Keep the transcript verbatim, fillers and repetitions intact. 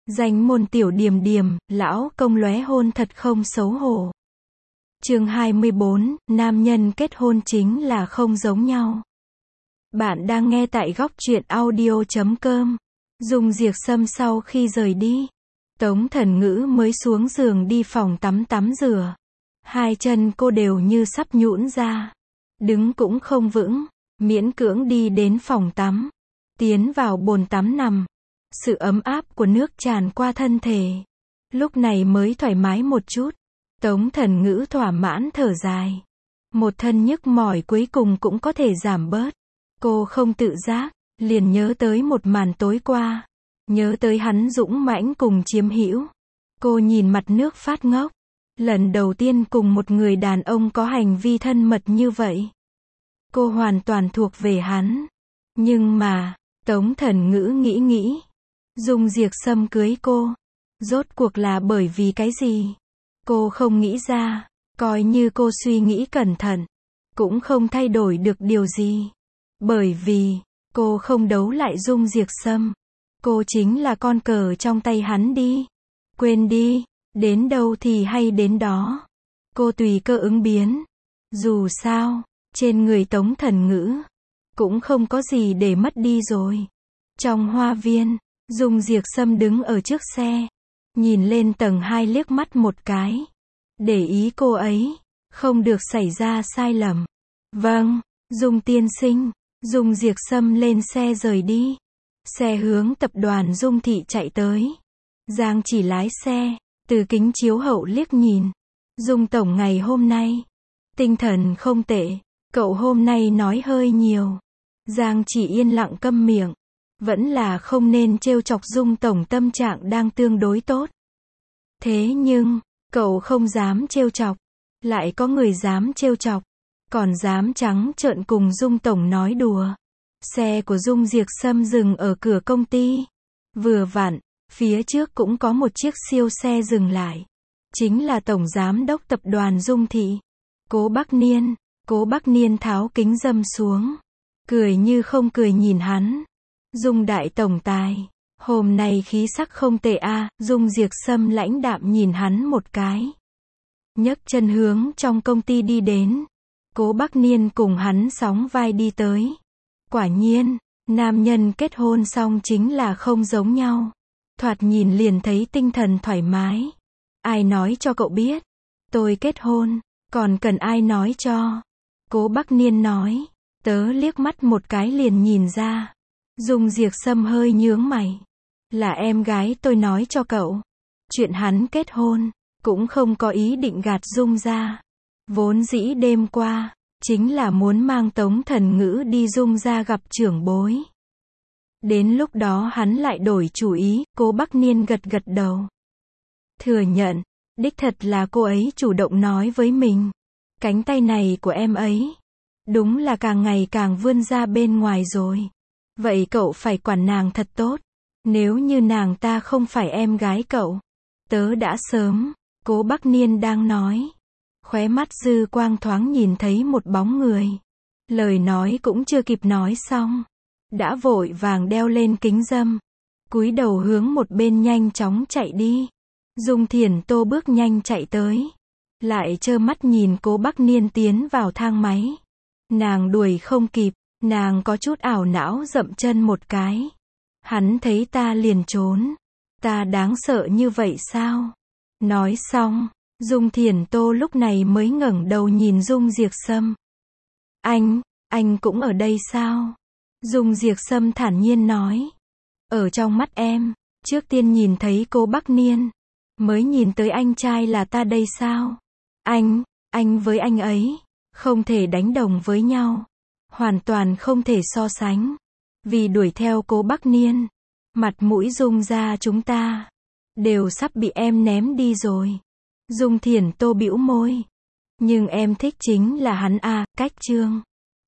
Danh môn tiểu điềm điềm, lão công lóe hôn thật không xấu hổ. Chương hai mươi bốn, nam nhân kết hôn chính là không giống nhau. Bạn đang nghe tại góc truyện audio chấm com. Dung Diệc Sâm sau khi rời đi, Tống Thần Ngữ mới xuống giường đi phòng tắm tắm rửa. Hai chân cô đều như sắp nhũn ra, đứng cũng không vững, miễn cưỡng đi đến phòng tắm, tiến vào bồn tắm nằm. Sự ấm áp của nước tràn qua thân thể, lúc này mới thoải mái một chút. Tống Thần Ngữ thỏa mãn thở dài. Một thân nhức mỏi cuối cùng cũng có thể giảm bớt. Cô không tự giác, liền nhớ tới một màn tối qua. Nhớ tới hắn dũng mãnh cùng chiếm hữu. Cô nhìn mặt nước phát ngốc. Lần đầu tiên cùng một người đàn ông có hành vi thân mật như vậy. Cô hoàn toàn thuộc về hắn. Nhưng mà, Tống Thần Ngữ nghĩ nghĩ. Dung Diệc Sâm cưới cô, rốt cuộc là bởi vì cái gì? Cô không nghĩ ra, coi như cô suy nghĩ cẩn thận, cũng không thay đổi được điều gì. Bởi vì, cô không đấu lại Dung Diệc Sâm. Cô chính là con cờ trong tay hắn đi. Quên đi, đến đâu thì hay đến đó. Cô tùy cơ ứng biến. Dù sao, trên người Tống Thần Ngữ, cũng không có gì để mất đi rồi. Trong hoa viên, Dung Diệc Sâm đứng ở trước xe, nhìn lên tầng hai liếc mắt một cái. Để ý cô ấy, không được xảy ra sai lầm. Vâng, Dung tiên sinh. Dung Diệc Sâm lên xe rời đi. Xe hướng tập đoàn Dung Thị chạy tới. Giang chỉ lái xe, từ kính chiếu hậu liếc nhìn. Dung tổng ngày hôm nay, tinh thần không tệ, cậu hôm nay nói hơi nhiều. Giang chỉ yên lặng câm miệng. Vẫn là không nên trêu chọc Dung tổng, tâm trạng đang tương đối tốt. Thế nhưng, cậu không dám trêu chọc. Lại có người dám trêu chọc. Còn dám trắng trợn cùng Dung tổng nói đùa. Xe của Dung Diệc Sâm dừng ở cửa công ty. Vừa vặn, phía trước cũng có một chiếc siêu xe dừng lại. Chính là tổng giám đốc tập đoàn Dung Thị, Cố Bắc Niên. Cố Bắc Niên tháo kính râm xuống, cười như không cười nhìn hắn. Dung đại tổng tài, hôm nay khí sắc không tệ a. À. Dung Diệc Sâm lãnh đạm nhìn hắn một cái, nhấc chân hướng trong công ty đi đến. Cố Bắc Niên cùng hắn sóng vai đi tới. Quả nhiên, nam nhân kết hôn xong chính là không giống nhau. Thoạt nhìn liền thấy tinh thần thoải mái. Ai nói cho cậu biết? Tôi kết hôn, còn cần ai nói cho? Cố Bắc Niên nói. Tớ liếc mắt một cái liền nhìn ra. Dung Diệc Sâm hơi nhướng mày. Là em gái tôi nói cho cậu. Chuyện hắn kết hôn, cũng không có ý định gạt Dung ra. Vốn dĩ đêm qua, chính là muốn mang Tống Thần Ngữ đi Dung ra gặp trưởng bối. Đến lúc đó hắn lại đổi chủ ý. Cố Bắc Niên gật gật đầu. Thừa nhận, đích thật là cô ấy chủ động nói với mình. Cánh tay này của em ấy, đúng là càng ngày càng vươn ra bên ngoài rồi. Vậy cậu phải quản nàng thật tốt. Nếu như nàng ta không phải em gái cậu, tớ đã sớm. Cố Bắc Niên đang nói, khóe mắt dư quang thoáng nhìn thấy một bóng người. Lời nói cũng chưa kịp nói xong, đã vội vàng đeo lên kính râm, cúi đầu hướng một bên nhanh chóng chạy đi. Dung Thiển Tô bước nhanh chạy tới, lại trơ mắt nhìn Cố Bắc Niên tiến vào thang máy. Nàng đuổi không kịp, nàng có chút ảo não dậm chân một cái. Hắn thấy ta liền trốn. Ta đáng sợ như vậy sao? Nói xong, Dung Thiển Tô lúc này mới ngẩng đầu nhìn Dung Diệc Sâm. Anh, anh cũng ở đây sao? Dung Diệc Sâm thản nhiên nói. Ở trong mắt em, trước tiên nhìn thấy Cố Bắc Niên, mới nhìn tới anh trai là ta đây sao? Anh, anh với anh ấy, không thể đánh đồng với nhau. Hoàn toàn không thể so sánh. Vì đuổi theo Cố Bắc Niên, mặt mũi Dung ra chúng ta đều sắp bị em ném đi rồi. Dung Thiển Tô bĩu môi. Nhưng em thích chính là hắn a. Cách chương